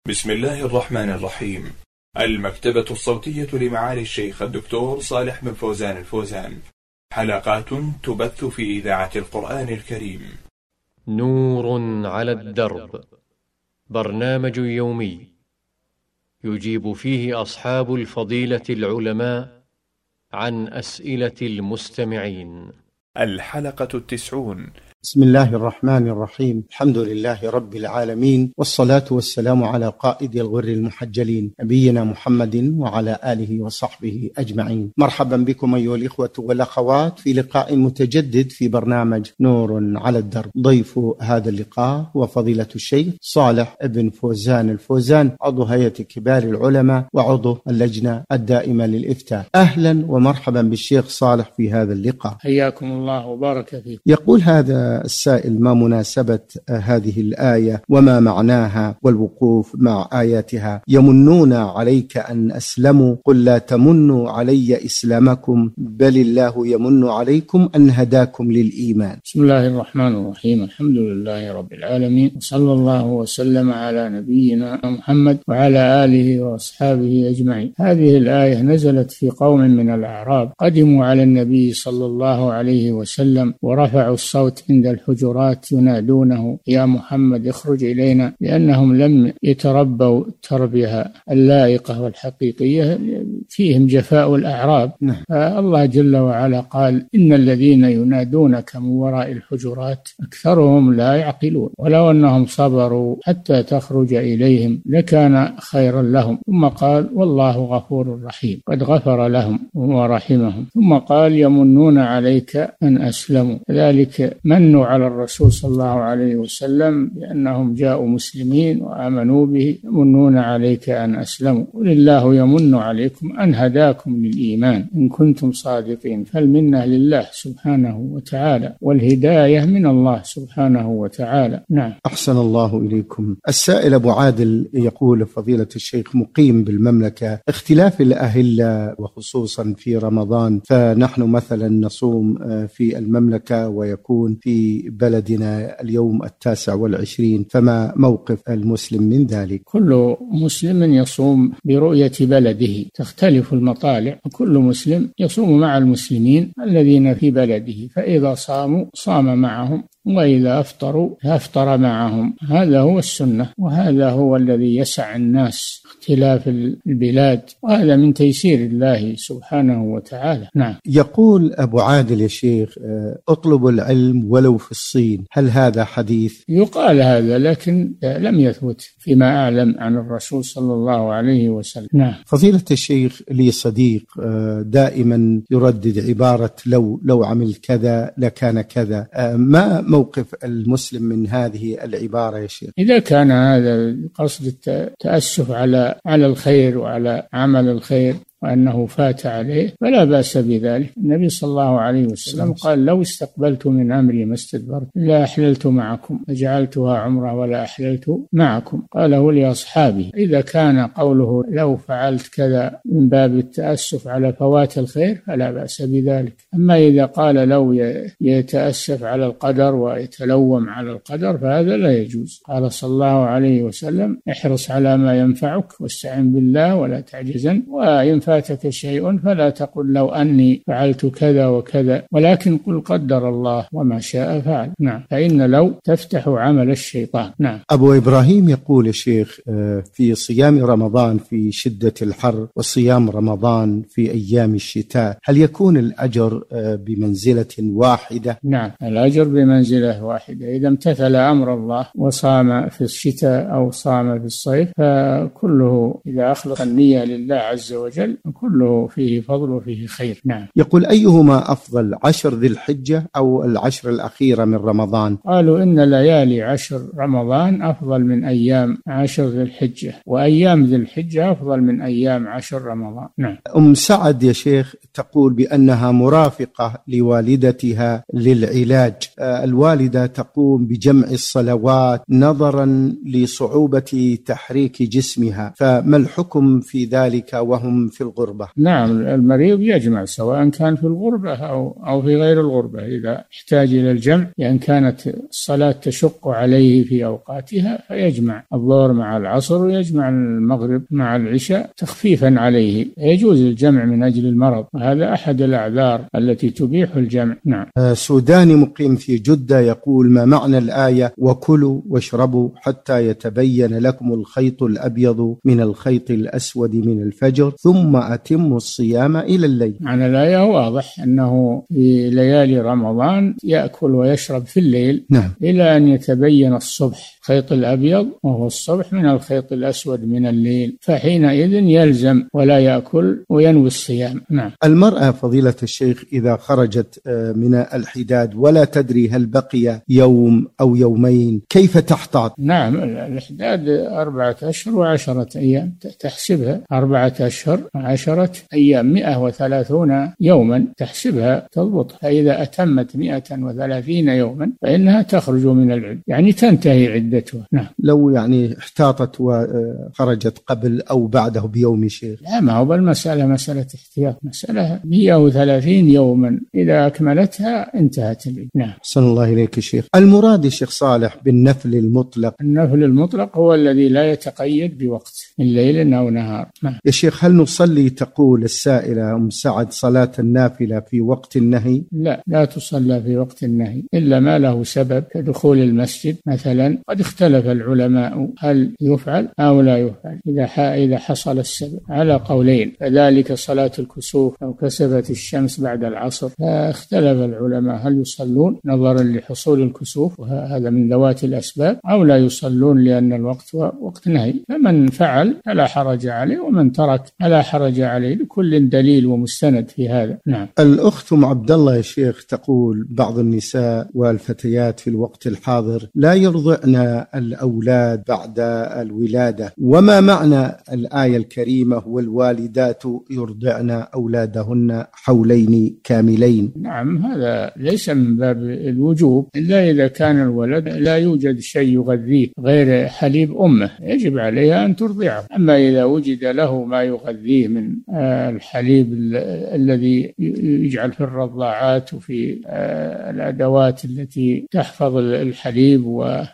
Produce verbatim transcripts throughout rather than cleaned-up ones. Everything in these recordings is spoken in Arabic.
بسم الله الرحمن الرحيم. المكتبة الصوتية لمعالي الشيخ الدكتور صالح بن فوزان الفوزان، حلقات تبث في إذاعة القرآن الكريم. نور على الدرب، برنامج يومي يجيب فيه أصحاب الفضيلة العلماء عن أسئلة المستمعين. الحلقة التسعون. بسم الله الرحمن الرحيم. الحمد لله رب العالمين، والصلاة والسلام على قائد الغر المحجلين نبينا محمد وعلى آله وصحبه أجمعين. مرحبا بكم أيها الإخوة والأخوات في لقاء متجدد في برنامج نور على الدرب. ضيف هذا اللقاء هو فضيلة الشيخ صالح بن فوزان الفوزان، عضو هيئة كبار العلماء وعضو اللجنة الدائمة للإفتاء. أهلا ومرحبا بالشيخ صالح في هذا اللقاء. حياكم الله وبارك فيكم. يقول هذا السائل: ما مناسبة هذه الآية وما معناها والوقوف مع آياتها؟ يمنون عليك أن أسلموا، قل لا تمنوا علي إسلامكم بل الله يمن عليكم أن هداكم للإيمان. بسم الله الرحمن الرحيم. الحمد لله رب العالمين، وصلى الله وسلم على نبينا محمد وعلى آله وأصحابه أجمعين. هذه الآية نزلت في قوم من الأعراب قدموا على النبي صلى الله عليه وسلم ورفعوا الصوت عند الحجرات ينادونه: يا محمد اخرج إلينا، لأنهم لم يتربوا التربية اللائقة والحقيقية، فيهم جفاء الأعراب. فالله جل وعلا قال: إن الذين ينادونك من وراء الحجرات أكثرهم لا يعقلون، ولو أنهم صبروا حتى تخرج إليهم لكان خيرا لهم. ثم قال: والله غفور رحيم، قد غفر لهم ورحمهم. ثم قال: يمنون عليك أن أسلموا، ذلك منوا على الرسول صلى الله عليه وسلم بأنهم جاءوا مسلمين وآمنوا به، يمنون عليك أن أسلموا، قل الله يمن عليكم أن هداكم للإيمان إن كنتم صادقين. فالمنة لله سبحانه وتعالى، والهداية من الله سبحانه وتعالى. نعم. أحسن الله إليكم. السائل أبو عادل يقول: فضيلة الشيخ، مقيم بالمملكة، اختلاف الأهلة وخصوصا في رمضان، فنحن مثلا نصوم في المملكة ويكون في بلدنا اليوم التاسع والعشرين، فما موقف المسلم من ذلك؟ كل مسلم يصوم برؤية بلده، تختلف المطالع، وكل مسلم يصوم مع المسلمين الذين في بلده، فإذا صاموا صام معهم، وإذا أفطروا أفطر معهم. هذا هو السنة، وهذا هو الذي يسع الناس، اختلاف البلاد، وهذا من تيسير الله سبحانه وتعالى. نعم. يقول أبو عادل: يا شيخ، اطلبوا العلم ولو في الصين، هل هذا حديث؟ يقال هذا، لكن لم يثبت فيما أعلم عن الرسول صلى الله عليه وسلم. نعم. فضيلة الشيخ، لي صديق دائما يردد عبارة لو لو عمل كذا لكان كذا، ما موقف المسلم من هذه العبارة يا شيخ؟ إذا كان هذا قصد التأسف على على الخير وعلى عمل الخير وأنه فات عليه فلا بأس بذلك. النبي صلى الله عليه وسلم قال: لو استقبلت من أمري ما استدبرت لا أحللت معكم، فجعلتها عمرة ولا أحللت معكم. قاله لأصحابه. إذا كان قوله لو فعلت كذا من باب التأسف على فوات الخير فلا بأس بذلك. أما إذا قال لو يتأسف على القدر ويتلوم على القدر فهذا لا يجوز. قال صلى الله عليه وسلم: احرص على ما ينفعك واستعن بالله ولا تعجزن، وينفع فاتك شيء فلا تقل لو أني فعلت كذا وكذا، ولكن قل قدر الله وما شاء فعل. نعم. فإن لو تفتح عمل الشيطان. نعم. أبو إبراهيم يقول: يا شيخ، في صيام رمضان في شدة الحر وصيام رمضان في أيام الشتاء، هل يكون الأجر بمنزلة واحدة؟ نعم، الأجر بمنزلة واحدة. إذا امتثل أمر الله وصام في الشتاء أو صام في الصيف فكله إذا أخلص النية لله عز وجل كله فيه فضل وفيه خير. نعم. يقول: أيهما أفضل، عشر ذي الحجة أو العشر الأخيرة من رمضان؟ قالوا إن ليالي عشر رمضان أفضل من أيام عشر ذي الحجة، وأيام ذي الحجة أفضل من أيام عشر رمضان. نعم. أم سعد يا شيخ تقول بأنها مرافقة لوالدتها للعلاج، الوالدة تقوم بجمع الصلوات نظرا لصعوبة تحريك جسمها، فما الحكم في ذلك وهم في الغربة. نعم، المريض يجمع سواء كان في الغربة أو أو في غير الغربة إذا احتاج إلى الجمع، لأن كانت الصلاة تشق عليه في أوقاتها فيجمع الظهر مع العصر ويجمع المغرب مع العشاء تخفيفا عليه، يجوز الجمع من أجل المرض، وهذا أحد الأعذار التي تبيح الجمع. نعم. سوداني مقيم في جدة يقول: ما معنى الآية وكلوا واشربوا حتى يتبين لكم الخيط الأبيض من الخيط الأسود من الفجر ثم أتموا الصيام إلى الليل؟ معنى الآية واضح أنه في ليالي رمضان يأكل ويشرب في الليل. نعم. إلى أن يتبين الصبح الخيط الأبيض وهو الصبح من الخيط الأسود من الليل، فحينئذ يلزم ولا يأكل وينوي الصيام. نعم. المرأة فضيلة الشيخ إذا خرجت من الحداد ولا تدري هل بقي يوم أو يومين كيف تحتاط؟ نعم، الحداد أربعة أشهر وعشرة أيام، تحسبها أربعة أشهر وعشرة أيام مئة وثلاثون يوما تحسبها تضبط، فإذا أتمت مئة وثلاثين يوما فإنها تخرج من العدة، يعني تنتهي عدتها. نعم. لو يعني احتاطت وخرجت قبل أو بعده بيوم شيخ؟ لا، ما هو بالمسألة مسألة احتياط، مسألة مئة وثلاثين يوما إذا أكملتها انتهت العدة. نعم. صلى الله إليك الشيخ. المراد الشيخ صالح بالنفل المطلق؟ النفل المطلق هو الذي لا يتقيد بوقت من ليل أو نهار. نعم. يا شيخ، هل نصلي تقول السائلة أم سعد صلاة النافلة في وقت النهي؟ لا، لا تصلى في وقت النهي إلا ما له سبب كدخول المسجد مثلا. قد اختلف العلماء هل يفعل أو لا يفعل إذا إذا حصل السبب على قولين، كذلك صلاة الكسوف أو كسبت الشمس بعد العصر، فاختلف العلماء هل يصلون نظرا لحصول الكسوف وهذا من ذوات الأسباب أو لا يصلون لأن الوقت وقت نهي. فمن فعل فلا حرج عليه ومن ترك فلا حرج عليه، لكل دليل ومستند في هذا. نعم. الأخت أم عبد الله يا شيخ تقول: بعض النساء والفتيات في الوقت الحاضر لا يرضعن الأولاد بعد الولادة، وما معنى الآية الكريمة والوالدات يرضعن أولادهن حولين كاملين؟ نعم، هذا ليس من باب الوجوب إلا إذا كان الولد لا يوجد شيء يغذيه غير حليب أمه يجب عليها أن ترضعه. أما إذا وجد له ما يغذيه من الحليب الذي يجعل في الرضاعات وفي الأدوات التي تحفظ الحليب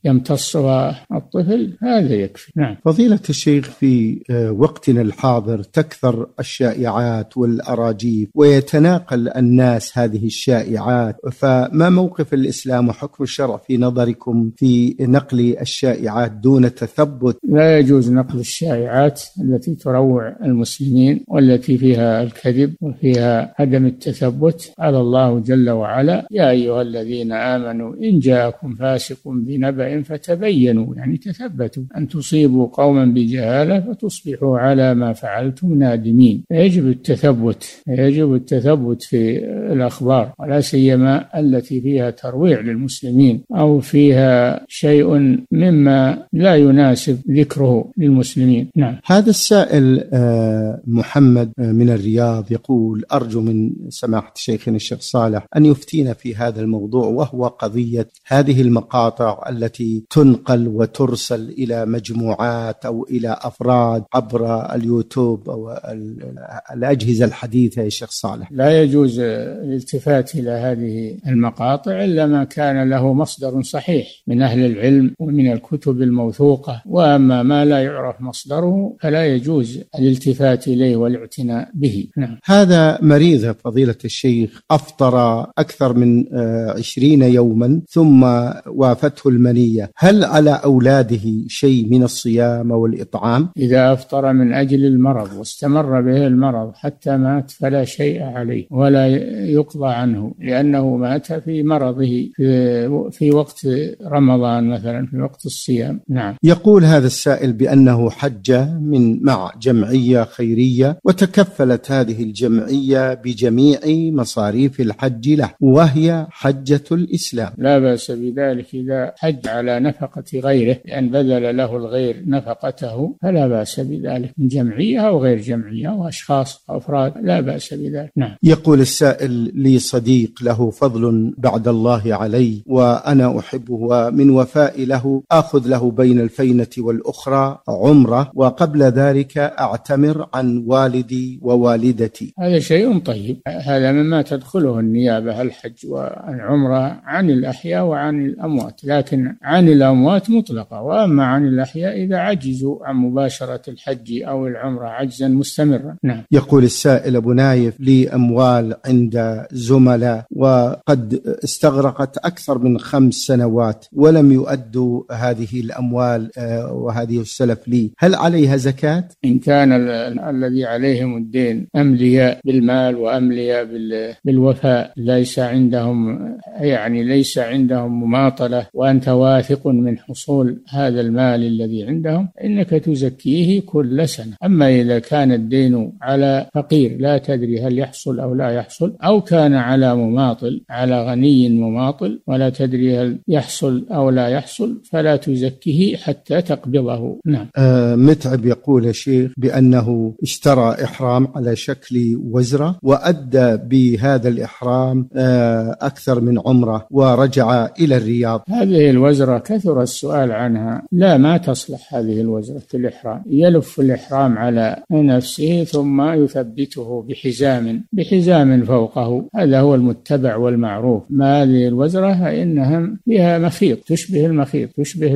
ويمتصها الطفل هذا يكفي. نعم. فضيلة الشيخ، في وقتنا الحاضر تكثر الشائعات والأراجيف ويتناقل الناس هذه الشائعات، فما موقف الإسلام وحكم الشرع في نظركم في نقل الشائعات دون تثبت؟ لا يجوز نقل الشائعات التي تروع المسلمين والتي فيها الكذب وفيها عدم التثبت. قال الله جل وعلا: يا أيها الذين آمنوا إن جاءكم فاسق بنبأ فتبينوا، يعني تثبتوا أن تصيبوا قوما بجهالة فتصبحوا على ما فعلتم نادمين. يجب التثبت، يجب التثبت في الأخبار ولا سيما التي فيها ترويع للمسلمين أو فيها شيء مما لا يناسب ذكره للمسلمين. نعم. هذا السائل محمد من الرياض يقول: أرجو من سماحة شيخنا الشيخ صالح أن يفتينا في هذا الموضوع، وهو قضية هذه المقاطع التي تنقل وترسل إلى مجموعات أو إلى أفراد عبر اليوتيوب أو الأجهزة الحديثة. يا شيخ صالح، لا يجوز الالتفات إلى هذه المقاطع إلا ما كان له مصدر صحيح من أهل العلم ومن الكتب الموثوقة، وأما ما لا يعرف مصدره فلا يجوز الالتفات إليه والاعتناء به. نعم. هذا مريض فضيلة الشيخ أفطر أكثر من عشرين يوما ثم وافته المنية، هل على أولاده شيء من الصيام والإطعام؟ إذا أفطر من أجل المرض واستمر به المرض حتى مات فلا شيء عليه ولا يقضى عنه، لأنه مات في مرضه في, في وقت رمضان مثلا في وقت الصيام. نعم. يقول هذا السائل بأنه حج من مع جمعية خيرية وتكفلت هذه الجمعية بجميع مصاريف الحج له وهي حجة الإسلام. لا بأس بذلك إذا حج على نفسه نفقة غيره، لأن بذل له الغير نفقته فلا بأس بذلك، من جمعية أو غير جمعية أو أشخاص أو أفراد لا بأس بذلك. نعم. يقول السائل: لي صديق له فضل بعد الله علي وأنا أحبه، ومن وفائي له آخذ له بين الفينة والأخرى عمرة، وقبل ذلك أعتمر عن والدي ووالدتي. هذا شيء طيب، هذا مما تدخله النيابة، الحج والعمرة عن الأحياء وعن الأموات، لكن عن الأموات مطلقة، وأما عن الأحياء إذا عجزوا عن مباشرة الحج أو العمرة عجزا مستمرا. نعم. يقول السائل: أبو نايف، لي أموال عند زملاء وقد استغرقت أكثر من خمس سنوات ولم يؤدوا هذه الأموال وهذه السلف لي، هل عليها زكاة؟ إن كان الذي عليهم الدين أملياء بالمال وأملياء بالوفاء، ليس عندهم يعني ليس عندهم مماطلة، وأنت واثق من حصول هذا المال الذي عندهم، إنك تزكيه كل سنة. أما إذا كان الدين على فقير لا تدري هل يحصل أو لا يحصل، أو كان على مماطل، على غني مماطل ولا تدري هل يحصل أو لا يحصل، فلا تزكيه حتى تقبضه. نعم. آه متعب يقول يا شيخ بأنه اشترى إحرام على شكل وزرة وأدى بهذا الإحرام آه أكثر من عمرة ورجع إلى الرياض. هذه الوزرة كثر السؤال عنها، لا ما تصلح هذه الوزرة في الإحرام، يلف الإحرام على نفسه ثم يثبته بحزام بحزام فوقه، هذا هو المتبع والمعروف. ما هذه الوزرة فإنها فيها مخيط، تشبه المخيط، تشبه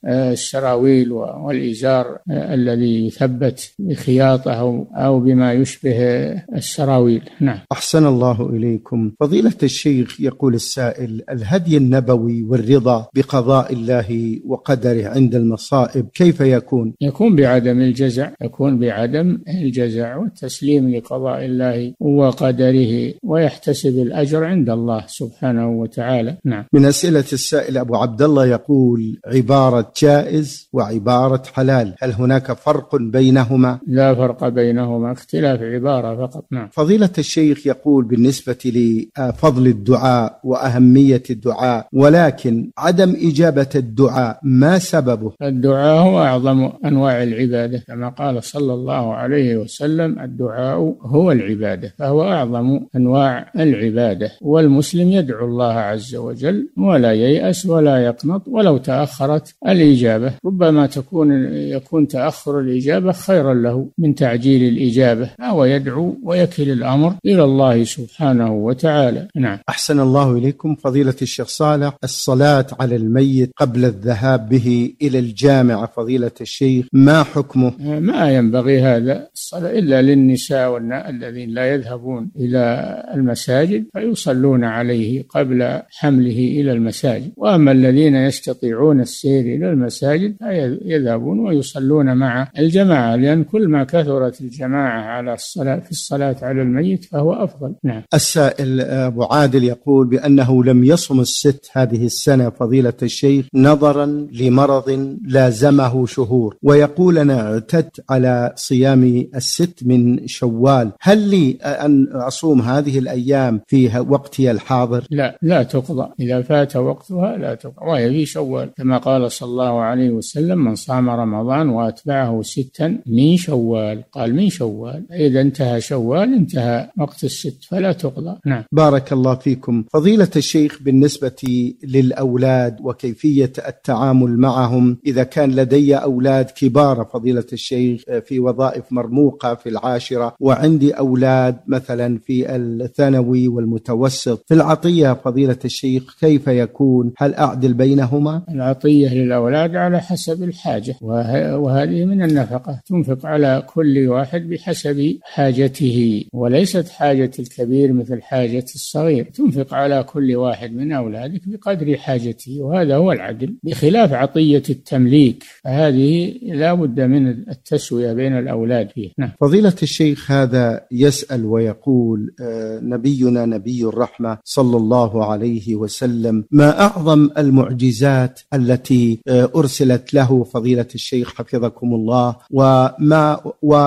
السراويل والإزار الذي يثبت بخياطه أو بما يشبه السراويل. نعم. أحسن الله إليكم. فضيلة الشيخ، يقول السائل: الهدي النبوي والرضا بقضاء الله وقدره عند المصائب كيف يكون؟ يكون بعدم الجزع، يكون بعدم الجزع والتسليم لقضاء الله وقدره، ويحتسب الأجر عند الله سبحانه وتعالى. نعم. من أسئلة السائل أبو عبد الله يقول: عبارة جائز وعبارة حلال، هل هناك فرق بينهما؟ لا فرق بينهما، اختلاف عبارة فقط. نعم. فضيلة الشيخ يقول: بالنسبة لفضل الدعاء وأهمية الدعاء، ولكن عدم إجابة الدعاء ما سببه؟ الدعاء هو أعظم أنواع العبادة، كما قال صلى الله عليه وسلم: الدعاء هو العبادة، فهو أعظم أنواع العبادة، والمسلم يدعو الله عز وجل ولا ييأس ولا يقنط ولو تأخرت الإجابة، ربما تكون يكون تأخر الإجابة خيرا له من تعجيل الإجابة، أو يدعو ويكل الأمر إلى الله سبحانه وتعالى. نعم. أحسن الله إليكم. فضيلة الشيخ صالح، الصلاة على الميت قبل الذهاب به إلى الجامع فضيلة الشيخ ما حكمه؟ ما ينبغي هذا الصلاة إلا للنساء الذين لا يذهبون إلى المساجد فيصلون عليه قبل حمله إلى المساجد، وأما الذين يستطيعون السير إلى المساجد فيذهبون ويصلون مع الجماعة، لأن كل ما كثرت الجماعة على الصلاة في الصلاة على الميت فهو أفضل. نعم. السائل أبو عادل يقول بأنه لم يصم الست هذه السنة فضيلة الشيخ نظرا لمرض لازمه شهور، ويقول: أنا اعتدت على صيام الست من شوال، هل لي أن أصوم هذه الأيام في وقتها الحاضر؟ لا لا تقضى، إذا فات وقتها لا تقضى، وهي في شوال، كما قال صلى الله عليه وسلم: من صام رمضان وأتبعه ستا من شوال، قال من شوال، إذا انتهى شوال انتهى وقت الست فلا تقضى. نعم. بارك الله فيكم. فضيلة الشيخ، بالنسبة للأولاد وكيفية التعامل معهم، إذا كان لدي أولاد كبار فضيلة الشيخ في وظائف مرموقة في العاشرة، وعندي أولاد مثلا في الثانوي والمتوسط، في العطية فضيلة الشيخ كيف يكون؟ هل أعدل بينهما؟ العطية للأولاد على حسب الحاجة، وهذه من النفقة، تنفق على كل واحد بحسب حاجته، وليست حاجة الكبير مثل حاجة الصغير، تنفق على كل واحد من أولادك بقدر حاجته، وهذا هو العدل، بخلاف عطية التمليك، فهذه لا بد من التسوية بين الأولاد فيه. نعم. فضيلة الشيخ، هذا يسأل ويقول: آه نبينا نبي الرحمة صلى الله عليه وسلم، ما أعظم المعجزات التي آه أرسلت له فضيلة الشيخ حفظكم الله، وما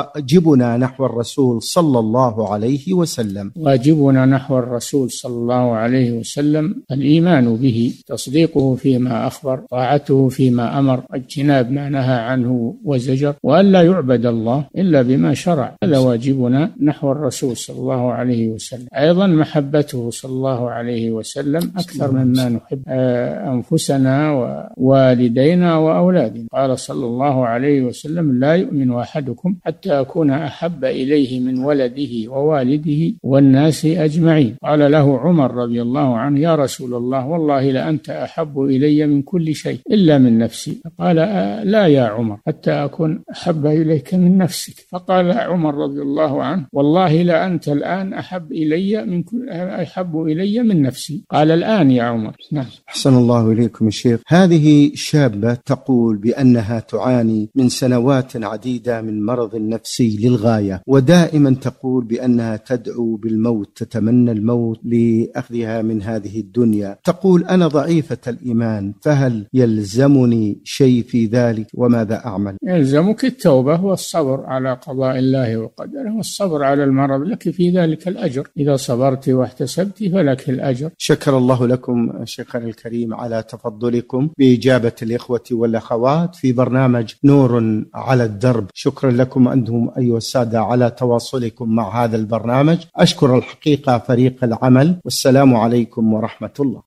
واجبنا نحو الرسول صلى الله عليه وسلم؟ واجبنا نحو الرسول صلى الله عليه وسلم الإيمان به، تصديقه فيما أخبر أخبر، طاعته فيما أمر، اجتناب ما نهى عنه وزجر، وأن لا يعبد الله إلا بما شرع. هذا واجبنا نحو الرسول صلى الله عليه وسلم. أيضا محبته صلى الله عليه وسلم أكثر مما نحب أنفسنا ووالدينا وأولادنا. قال صلى الله عليه وسلم: لا يؤمن أحدكم حتى أكون أحب إليه من ولده ووالده والناس أجمعين. قال له عمر رضي الله عنه: يا رسول الله، والله لأنت أحب إلي من كل شيء إلا من نفسي. قال: لا يا عمر، حتى أكون أحب إليك من نفسك. فقال عمر رضي الله عنه: والله لأنت الآن أحب إلي من كل أحب إلي من نفسي. قال: الآن يا عمر. نعم. أحسن الله إليكم يا شيخ. هذه شابة تقول بأنها تعاني من سنوات عديدة من مرض نفسي للغاية، ودائما تقول بأنها تدعو بالموت، تتمنى الموت لأخذها من هذه الدنيا. تقول: أنا ضعيفة الإيمان، فهل يلزمني شيء في ذلك وماذا أعمل؟ يلزمك التوبة والصبر على قضاء الله وقدره، والصبر على المرض، لك في ذلك الأجر. إذا صبرت واحتسبت فلك الأجر. شكر الله لكم شيخنا الكريم على تفضلكم بإجابة الإخوة والأخوات في برنامج نور على الدرب. شكرا لكم أنتم أيها السادة على تواصلكم مع هذا البرنامج. أشكر الحقيقة فريق العمل، والسلام عليكم ورحمة الله.